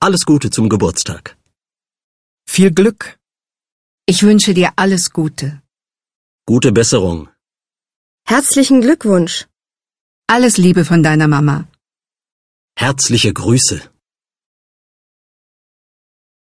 Alles Gute zum Geburtstag. Viel Glück. Ich wünsche dir alles Gute. Gute Besserung. Herzlichen Glückwunsch. Alles Liebe von deiner Mama. Herzliche Grüße.